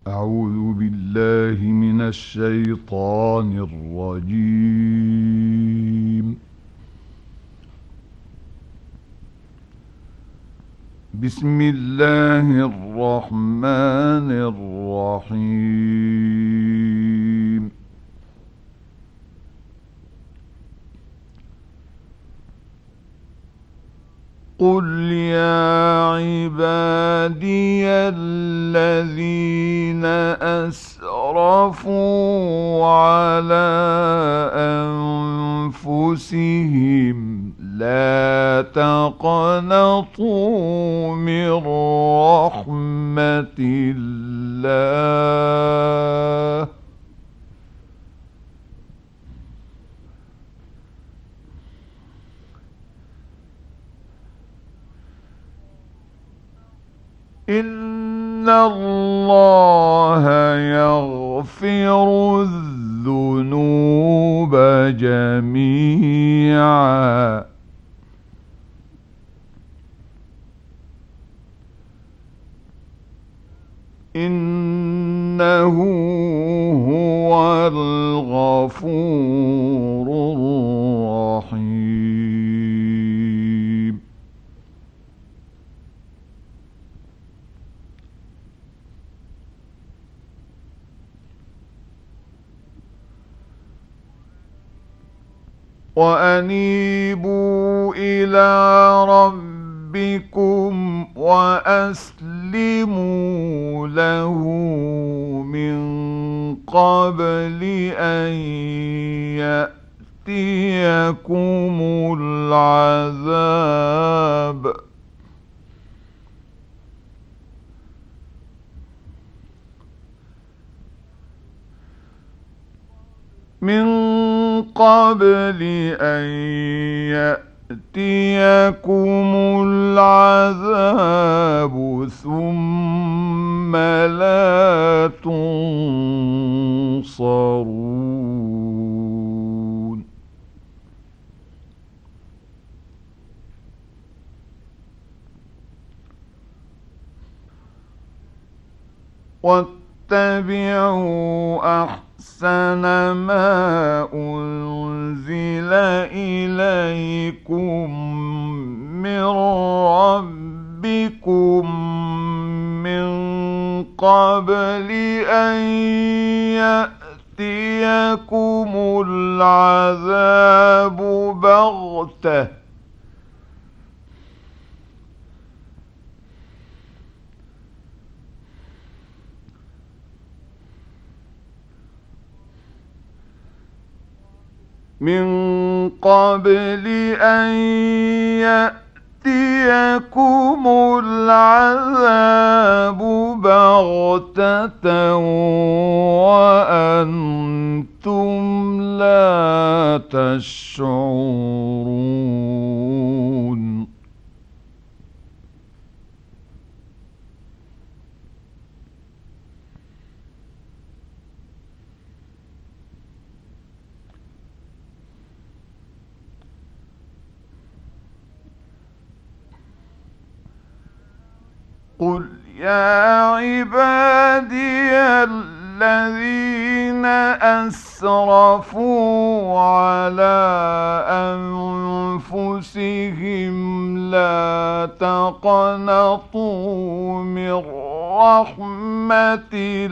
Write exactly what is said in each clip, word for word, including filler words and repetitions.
أعوذ بالله من الشيطان الرجيم. بسم الله الرحمن الرحيم. قل يا عبادي الذين أسرفوا على أنفسهم لا تقنطوا من رحمة الله إن الله يغفر الذنوب جميعا إنه هو الغفور الرحيم. وأنيبوا إلى ربكم وأسلموا له من قبل أن يأتيكم العذاب من قبل أن يأتيكم العذاب ثم لا تنصرون. واتبعوا أحسن ما أنزل إليكم من ربكم من قبل أن يأتيكم العذاب بغتة من قبل أن يأتيكم العذاب بغتة وأنتم لا تشعرون. قل يا عبادي الذين أسرفوا على أنفسهم لا تقنطوا من رحمة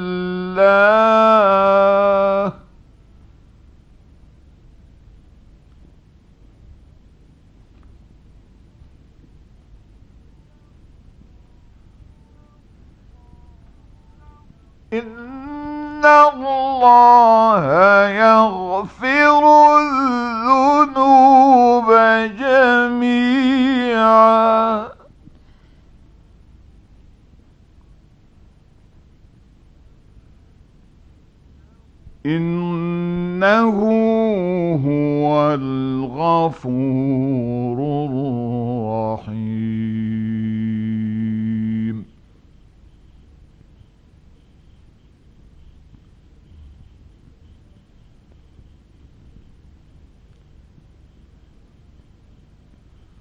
الله إن الله يغفر الذنوب جميعا إنه هو الغفور الرحيم.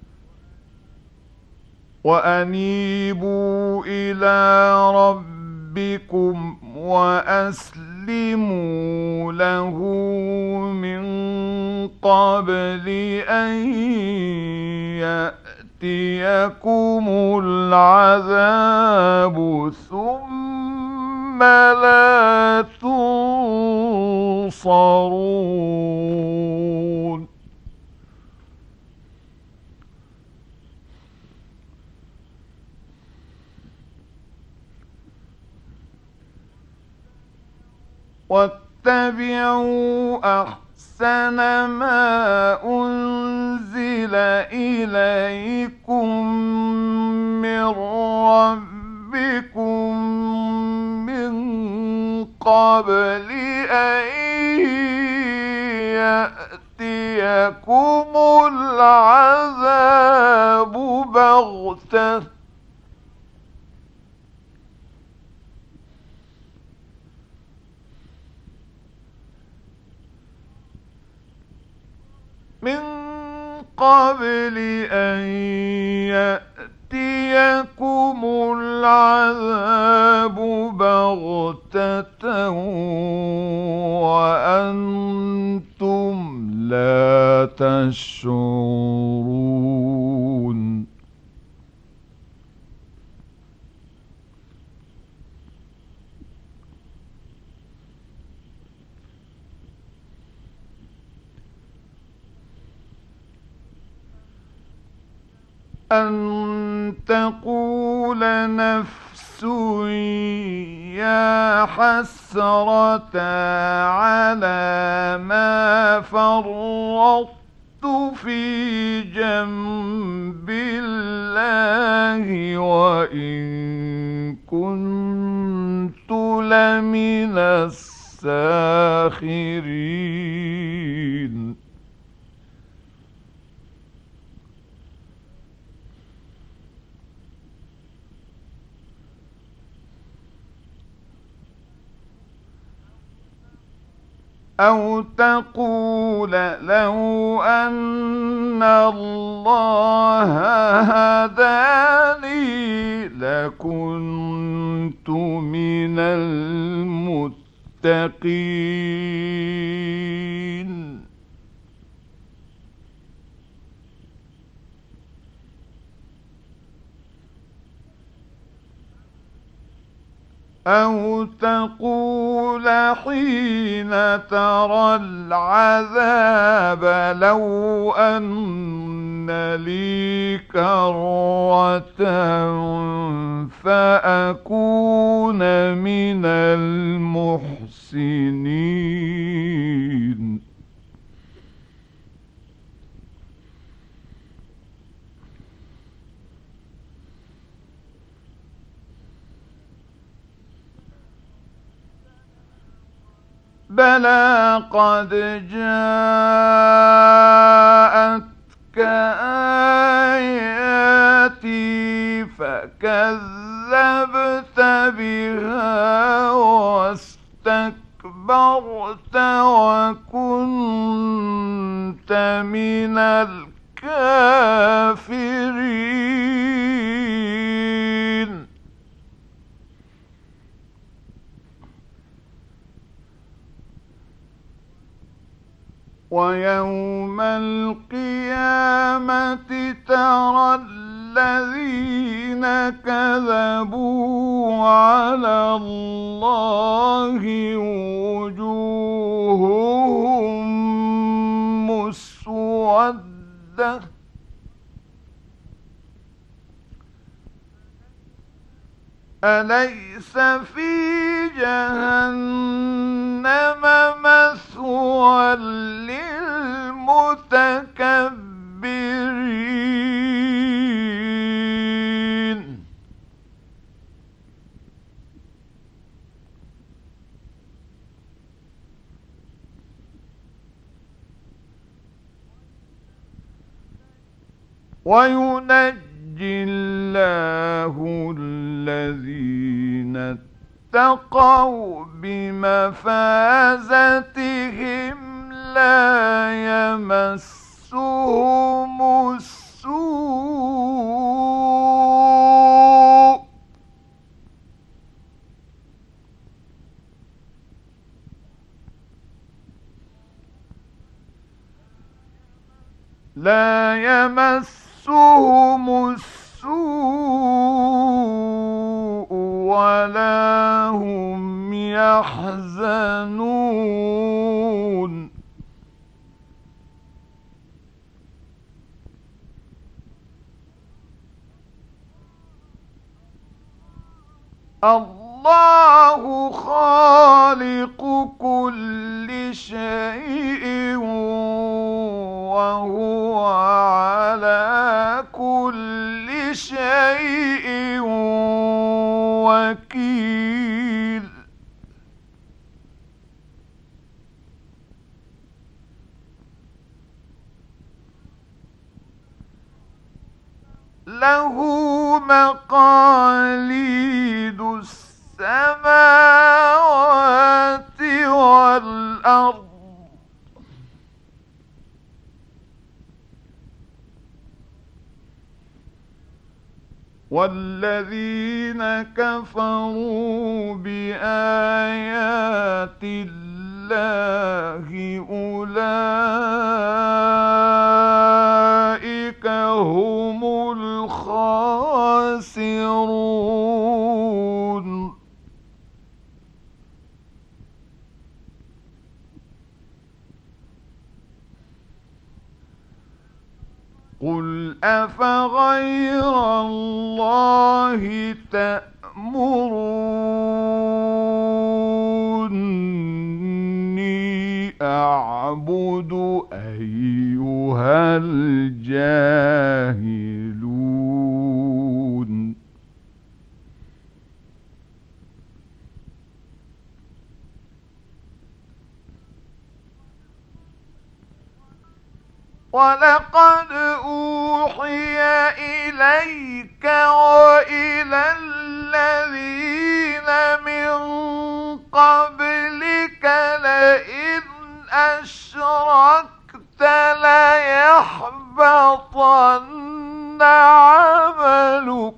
وأنيبوا إلى ربكم ربكم وأسلموا له من قبل أن يأتيكم العذاب ثم لا تنصرون. واتبعوا أحسن ما أنزل إليكم من ربكم من قبل أن يأتيكم العذاب بغتة من قبل أن يأتيكم العذاب بغتة وأنتم لا تشعرون. أن تقول نفس يا حسرة على ما فرطت في جنب الله وإن كنت لمن الساخرين. أو تقول لو أن الله هداني لكنت من المتقين. أو تقول حين ترى العذاب لو أن لي كرة فأكون من المحسنين. بلى قد جاءتك آياتي فكذبت بها واستكبرت وكنت من الكافرين. ويوم القيامة ترى الذين كذبوا على الله وجوههم مسودة أليس في جهنم مثوى للمتكبرين. وينجي الله الذين اتقوا بمفازتهم لا يمسهم السوء. لا يمسهم السوء ولا هم يحزنون. الله خالق كل شيء وهو على كل شيء وكيل. له مقاليد السماوات والأرض والذين كفروا بآيات الله أولئك هم الخاسرون. قل أفغير الله تأمروني أعبد أيها الجاهلون. ولقد أوحي إليك وإلى الذين من قبلك لئن أشركت ليحبطن عملك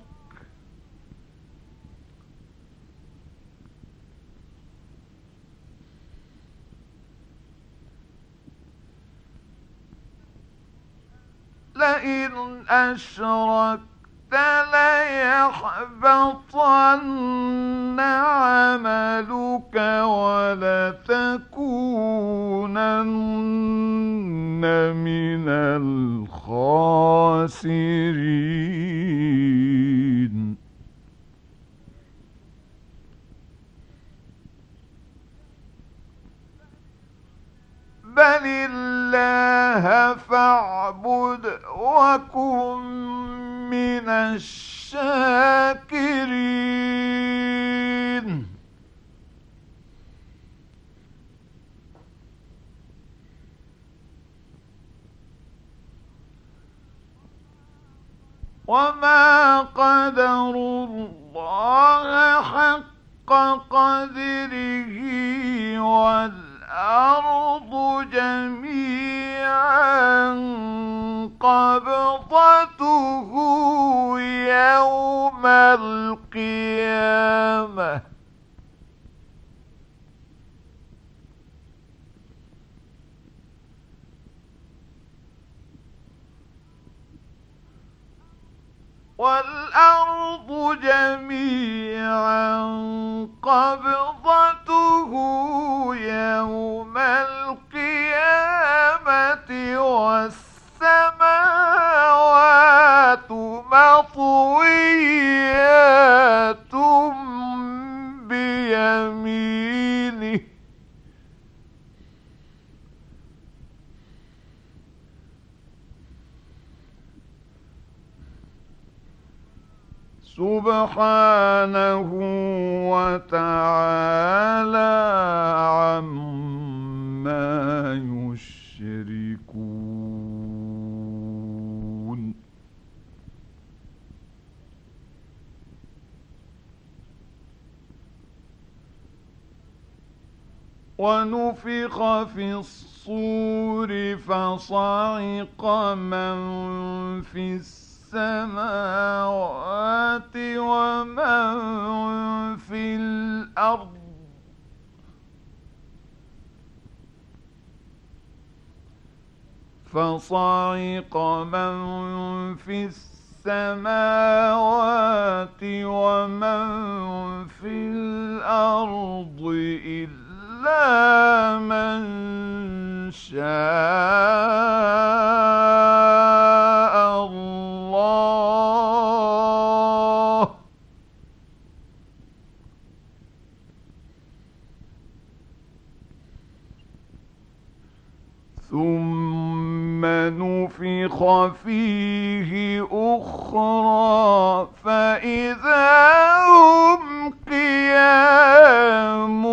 لئن أشركت ليحبطن عملك ولتكونن من الخاسرين. بل الله فاعبد وكن من الشاكرين. وما قدروا الله حق قدره والأرض جميعا قبضته يوم القيامة والأرض جميعا قبضته يوم القيامة والسماوات مطويات بيمينه سبحانه وتعالى عما يشركون. ونفخ في الصور فصعق من في السماء السماوات ومن في الأرض فصعق من في السماوات ومن في الأرض إلا من شاء الله ثم نفخ فيه أخرى فإذا هم قيام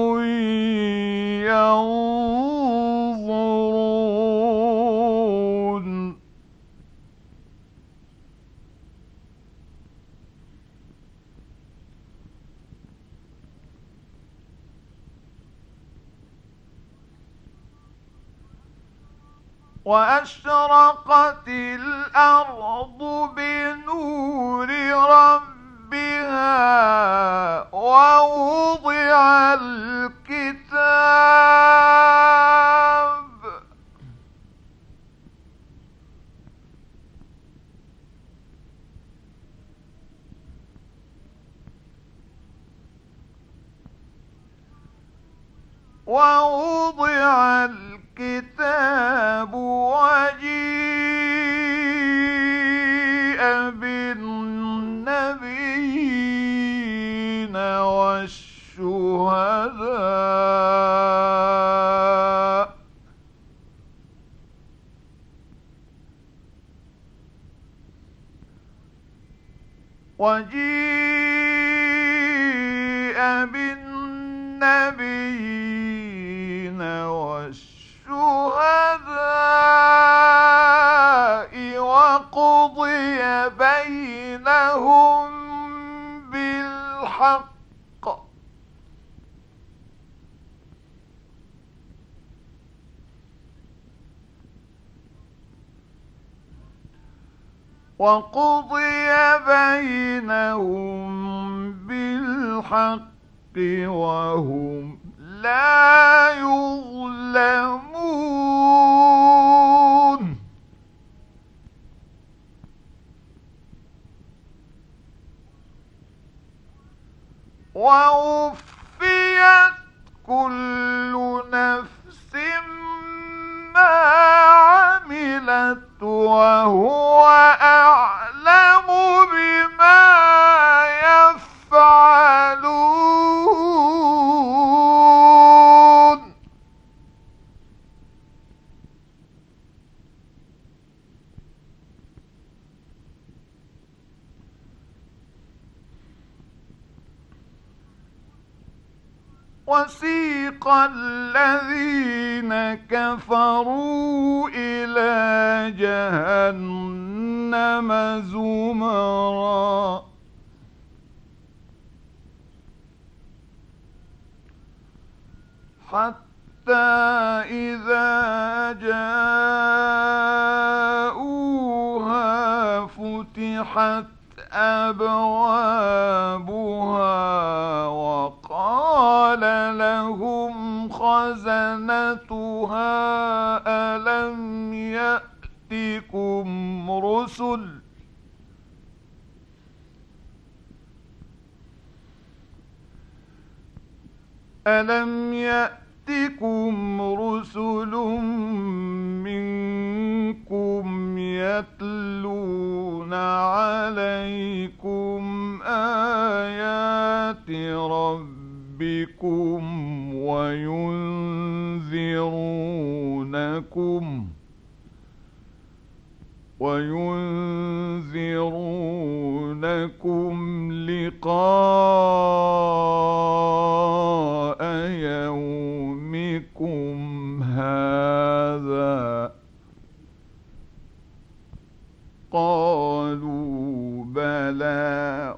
ينظرون وأشرقت الأرض بنور ربها ووضع الكتاب ووضع الكتاب وجيء بالنبيين والشهداء وجيء بالنبيين والشهداء وقضي بينهم بالحق وقضي بينهم بالحق وهم لا يظلمون ووفيت كل نفس ما عملت وهو أعلم بما يفعلون وسيق الذين كفروا إلى جهنم زمرا حتى إذا جاءوها فتحت أبوابها وقال لهم خزنتها ألم يأتكم رسل ألم يأتكم رسل منكم يتلون عليكم آيات ربكم وينذرونكم وينذرونكم لقاء يومكم هذا قالوا بلى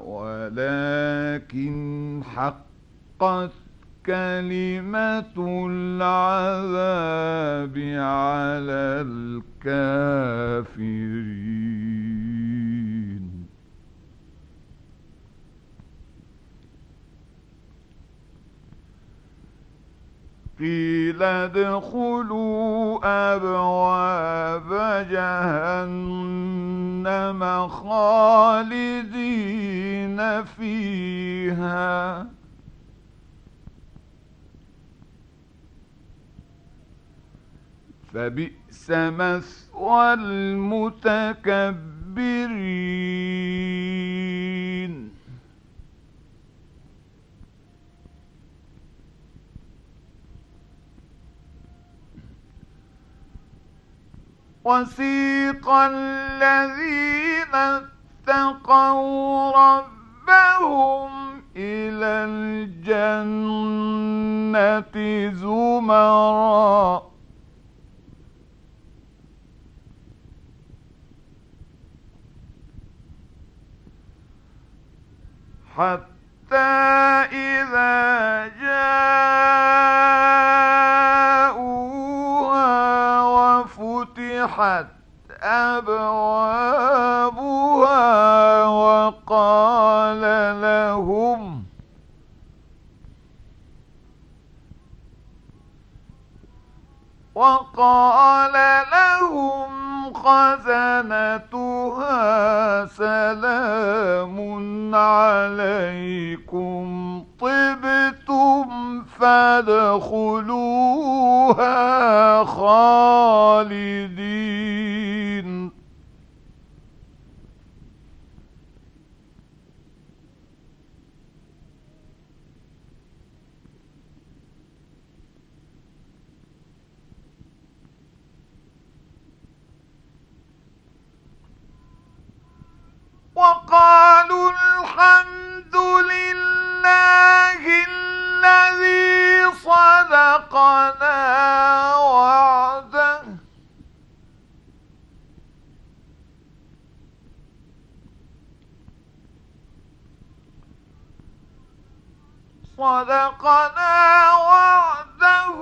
ولكن حقت كلمة العذاب على الكافرين. قيل ادخلوا أبواب جهنم خالدين فيها فبئس مثوى المتكبرين وسيق الذين اتقوا ربهم إلى الجنة زمرًا حتى إذا جاءوها وفتحت أبوابها وقال لهم وقال لهم خزنتها سلام عليكم طبتم فادخلوها خالدين وقالوا الحمد لله الذي صدقنا وعده صدقنا وعده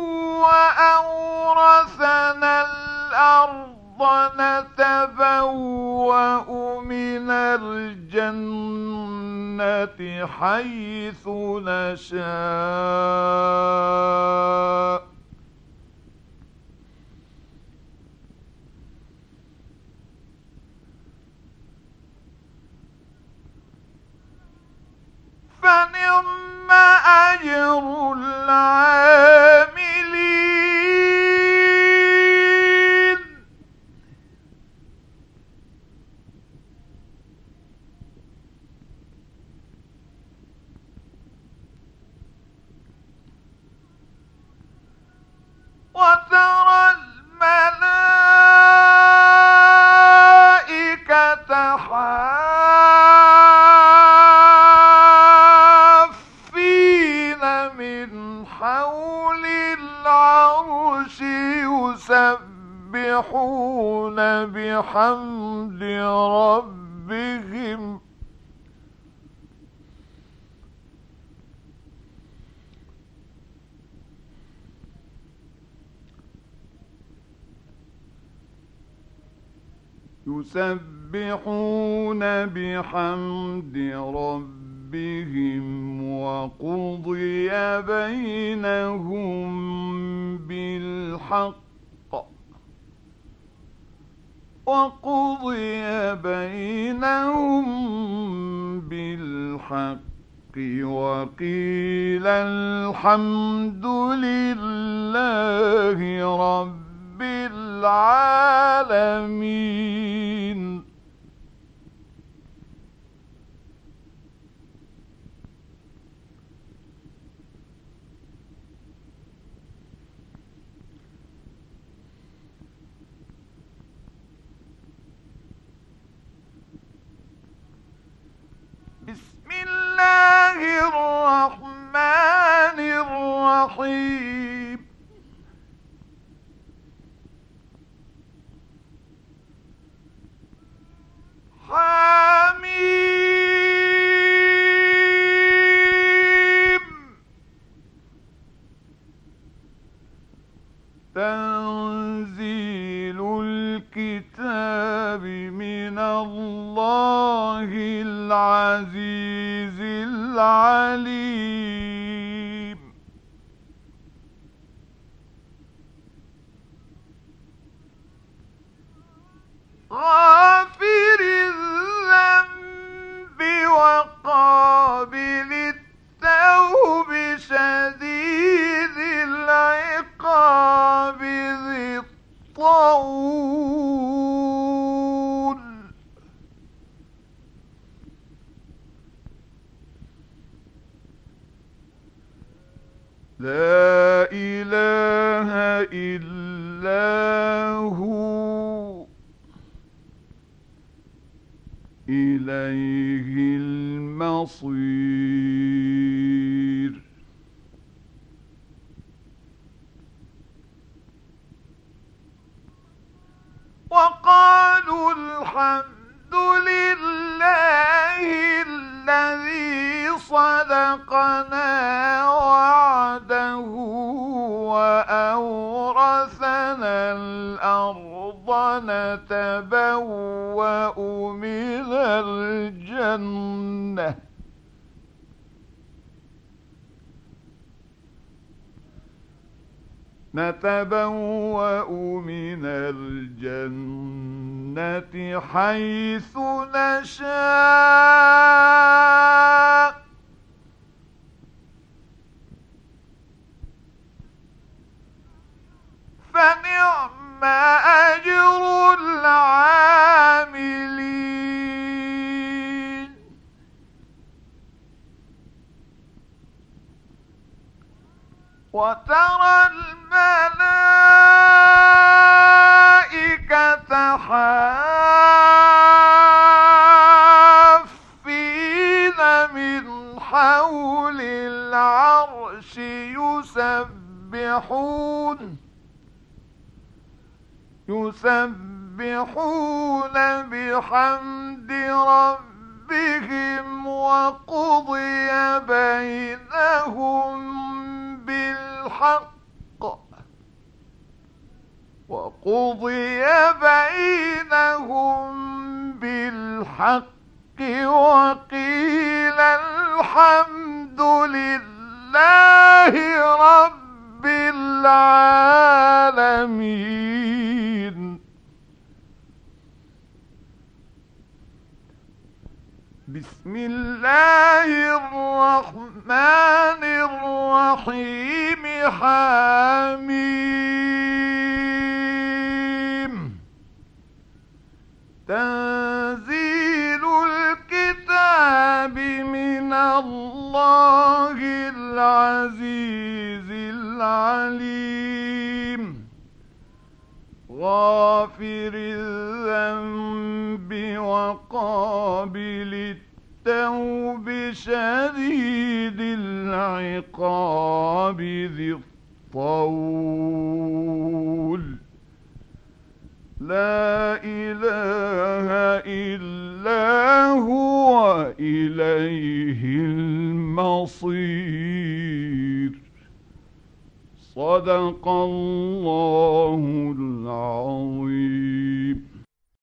وأورثنا الأرض نتبوأ من الجنة حيث نشاء فنعم أجر العاملين وترى الملائكة حافين من حول العرش يسبحون بحمد ربهم يسبحون بحمد ربهم وقضي بينهم بالحق وقضي بينهم بالحق وقيل الحمد لله رب العالمين بسم الله الرحمن الرحيم حميم تنزيل الكتاب من الله العزيز العليم لا إله إلا هو إليه المصير. وقالوا الحمد لله الذي صدقنا وعده وأورثنا الأرض نتبوأ من الجنة نتبوأ من الجنة حيث نشاء فنعم أجر العاملين. وترى الملائكة حافين من حول العرش يسبحون يسبحون بحمد ربهم وقضي بينهم بالحق وقضي بينهم بالحق وقيل الحمد لله رب العالمين. بسم الله الرحمن الرحيم. حميم. تنزيل الكتاب من الله العزيز العليم. غافر الذنب وقابل التوب شديد العقاب ذي الطول. لا إله إلا هو إليه المصير. صدق الله العظيم.